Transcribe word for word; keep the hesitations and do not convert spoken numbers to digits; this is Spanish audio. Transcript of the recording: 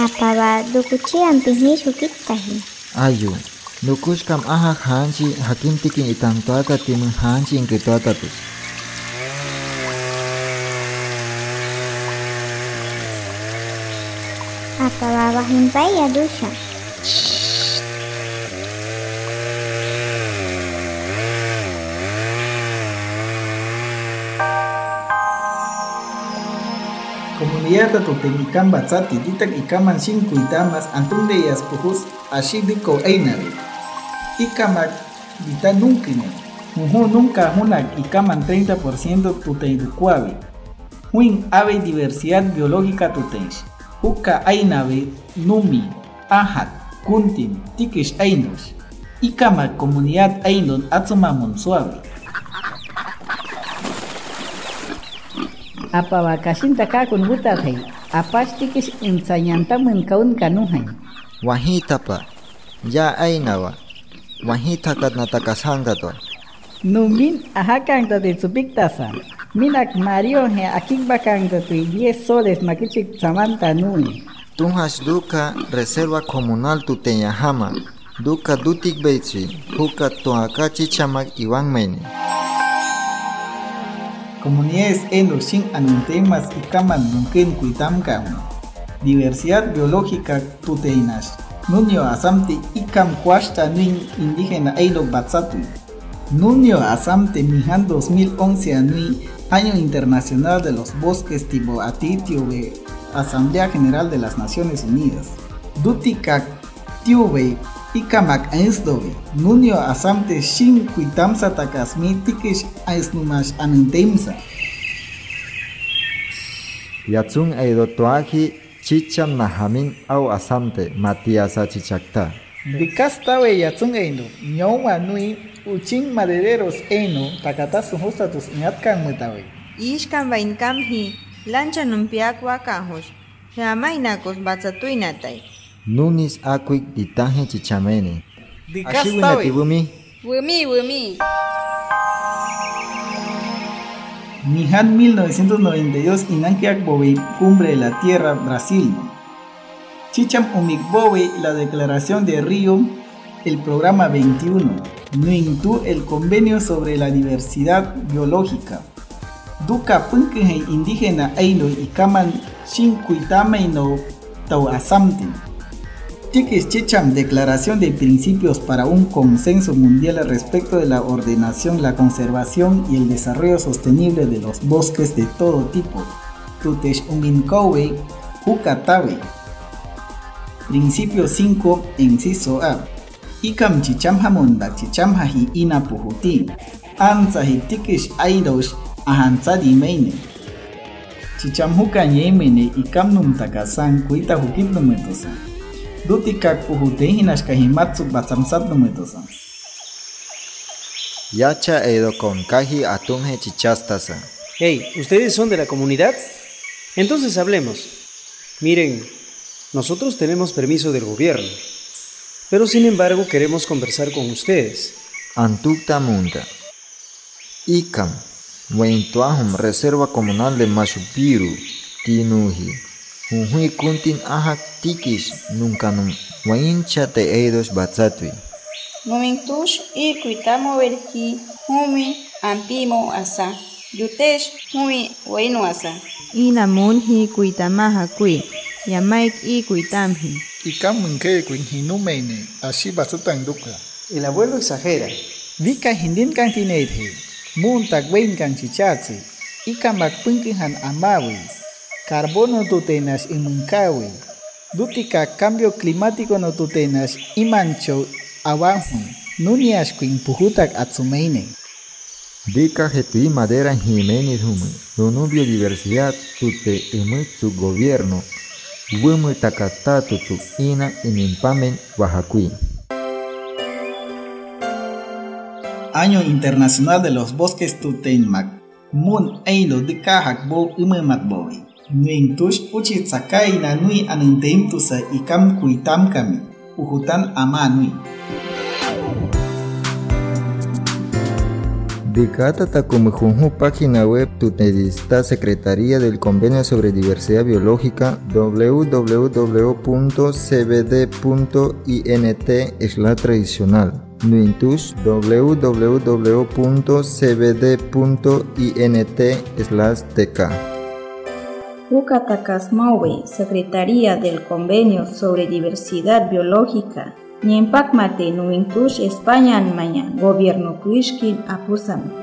Apaba dukuchian pisnishu kitahi. Ayu, nukushkam aha hanchi hakim tikin itantuata timun hanchi inkituata tus. Apaba bahimpaya dusha. Comunidad Tuten Ikam Batzati, Ditak Ikaman cinco Itamas, Antun de Yaspujus, Ashidiko Einabe. Ikamak Dita Nunkine. Muju nunca Hunak Ikaman treinta por ciento Tuteidukuabe. Huin Ave Diversidad Biológica Tutensh. Huka Ainabe, Numi, Ahat, Kuntin, Tikish Ainush. Ikamak Comunidad Ainun Atsuma Monsuabe. Apaba kashinta kakun butatay, apashtikis insayantamun kaun kanuhay. Wahita pa, ya ainawa, wahita kat natakasangta to. Numin ahakangta de supiktasa, minak Mario he akikbakangta tu diez soles makichik samanta nui. Tunhas duka reserva comunal Tuteñahama, duka dutik beitsi, huka toakachi chamak iwan meni. Comunidades Endoshin Anuntemas y Kaman Nunken Kuitamkan. Diversidad biológica Tuteinas. Nunio Asamte Ikam Kwashta Nuin Indígena Eilo Batzatui. Nunio Asamte Mihan dos mil once Anui, Año Internacional de los Bosques Tibo Atitiube, Asamblea General de las Naciones Unidas. Dutikak Tiube Ikamak Ainsdobe, Nunio Asamte Shin Kuitamsa Takasmi Tikish Aisnumash Anuntemsa. Yatsun eido toaji chicham nahamin au asamte Matiasa chichakta. Dikastawe Yatsun Eino, Nyoma Nui, Uchin Madereros Eino, Takatasu Hostatus Nyatkan Mutawe. Ishkan Vainkamhi, Lancha Numpiakwa Kahos, Yamainakos Batzatuinatai. Nunis akuik ditaje chichamene. Dikastawe. Wumi. Wumi, wumi. Mihan mil novecientos noventa y dos Inankiak Bobe, Cumbre de la Tierra, Brasil. Chicham Umik Bobe, la Declaración de Río, el Programa veintiuno. Nuintu, el Convenio sobre la Diversidad Biológica. Duka Punkehe Indígena Eino y Kaman Shinkuitameino Tau Asamte. Tikis Chicham, Declaración de Principios para un Consenso Mundial respecto de la ordenación, la conservación y el desarrollo sostenible de los bosques de todo tipo. Tutesh Uminkowe, Hukatawe. Principio cinco, inciso A. Ikam Chicham Hamonda Chicham Haji Ina Puhuti. Anzahi Tikish Aidosh Ahansadi Meine. Chicham Huka Yemene Ikam Num Takasan Kuita Hukit Numetosan. Dutikak Puhutehinas Kahimatsu Batsamsat Numetosan. Yacha eido con kaji atunje chichastasa. Hey, ¿ustedes son de la comunidad? Entonces hablemos. Miren, nosotros tenemos permiso del gobierno, pero sin embargo queremos conversar con ustedes. Antukta Munda. Ikam, Weintuahum, Reserva Comunal de Mashupiru, Tinuji. Unhui kuntin ahak tikish nuncanum, Waincha te eidos batzatui. Numintush y kuitamo verji, humi, ampimo asa. Yutesh, humi, wainu asa. Ina munhi kuitamaha kui, yamaik y kuitamhi. Ikam Munke Kuinhinumene, Ashi Basutan Duka. El abuelo exagera. Vika Hindin Kantinete, Muntak Wain Kanchichatsi, Ikamak Punkihan Amawi. Carbono tutenas imunkawi. Dutika cambio climático no tutenas imancho abajo. Nunias kuin puhutak atsumeine. Dika hetui madera jimenis humu. Donu biodiversidad tute emu su gobierno. Wumu takatatu su ina inimpamen Oaxacuí. Año Internacional de los Bosques Tutenmak. Mun Eino de Kahak Bo Umemak Boy. Nuintush uchi tsakai na nui anunteim tusa ikam kuitam kami, uhutan ama nui. Dicata Takumujunju página web Tutedista Secretaría del Convenio sobre Diversidad Biológica w w w punto c b d punto int slash tradicional. Nuintush w w w punto c b d punto int slash t k. Ucatakasmawe, Secretaría del Convenio sobre Diversidad Biológica. Niempak mate nuintush España maña, Gobierno Kuishkin apusam.